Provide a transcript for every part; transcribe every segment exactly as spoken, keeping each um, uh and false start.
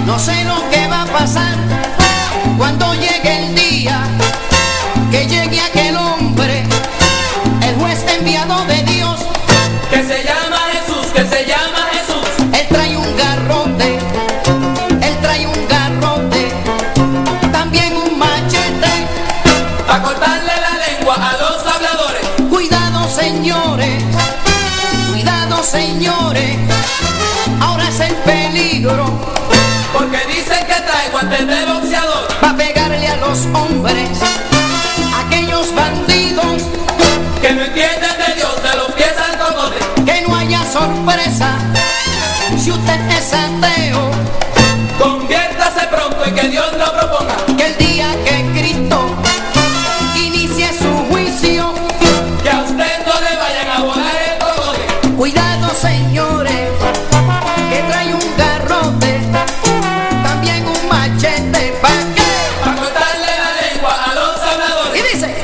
No sé lo que va a pasar cuando llegue el día, que llegue aquel hombre, el juez enviado de Dios, que se llama Jesús, que se llama Jesús. Él trae un garrote, él trae un garrote, también un machete, para cortarle la lengua a los habladores. Cuidado, señores, cuidado, señores, ahora es el peligro, porque dicen que trae guantes de boxeador, para pegarle a los hombres, aquellos bandidos que no entienden de Dios, de los pies al cocote. Que no haya sorpresa si usted es ateo, conviértase pronto y que Dios lo proponga. que el día que Cristo inicie su juicio, que a usted no le vayan a volar el cocote. cuidado, señores, que trae un garrote, también un machete, ¿pa' qué? Para cortarle la lengua a los habladores. Y dice: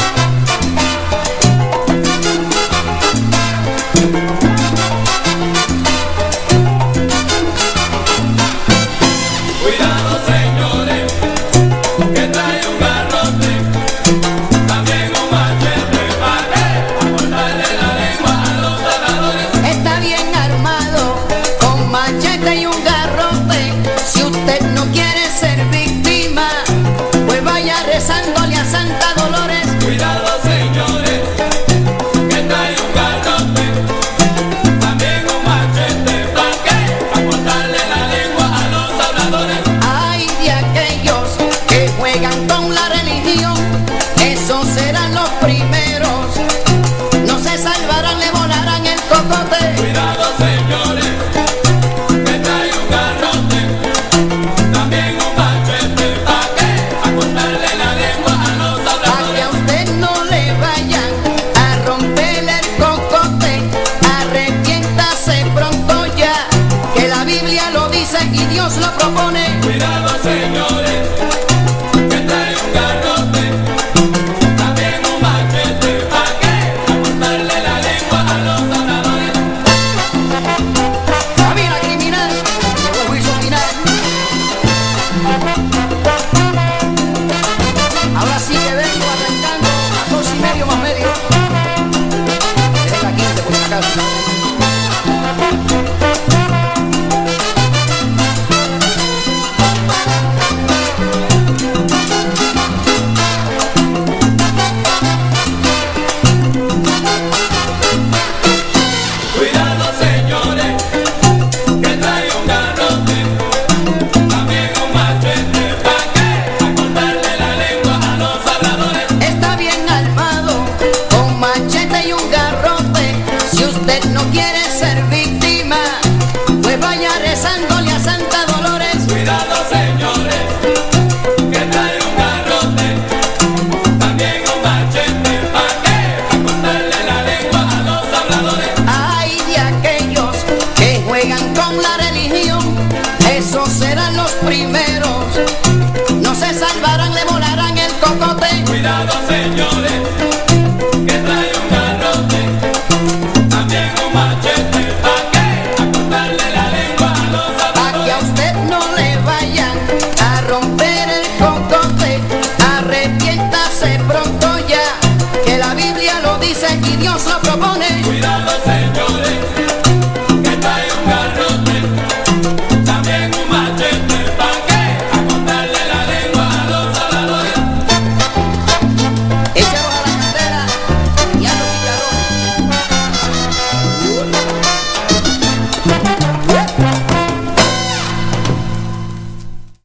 cuidado, señores, que trae un garrote, también un machete. ¿Para qué? Para cortarle la lengua a los habladores. está bien armado con machete y un garrote. Si usted no quiere ser víctima, pues vaya rezándole a Santa Dolores. Cuidado, señores, que trae un garrote, también un machete. ¿Para qué? Para cortarle la lengua a los habladores. Ay, de aquellos que juegan con la religión, esos serán los primeros, no se salvarán, le volarán el cocote. Cuidado, señores, que trae un garrote, también un machete. ¿Para qué? Para cortarle la lengua a los Pa' que habladores. a usted no le vayan a romperle el cocote, arrepiéntase pronto ya, que la Biblia lo dice y Dios lo propone. Cuidado, señores, que trae un garrote, también un machete. ¿Para qué? Para cortarle la lengua a los habladores. Camina criminal, llegó el juicio final. Ahora sí que vengo arrancando a dos y medio más medio. Es la quince por si acaso. Cuidado, señores, que trae un garrote, también un machete. ¿Para qué? Para cortarle la lengua a los habladores. Está bien armado con machete y un garrote. Si usted no quiere ser víctima, pues vaya rezándole a Santa Dolores. Cuidado, señores, que trae un garrote, también un machete. ¿Para qué? Para cortarle la lengua a los habladores. Ay, de aquellos que juegan con la religión, esos serán los primeros, no se salvarán, le volarán el cocote. Cuidado, señores, que trae un garrote, también un machete. ¿Para qué? Para cortarle la lengua a los Pa' que a habladores. usted no le vayan a romper el cocote, arrepiéntase pronto ya, que la Biblia lo dice y Dios lo propone. Cuidado, señores,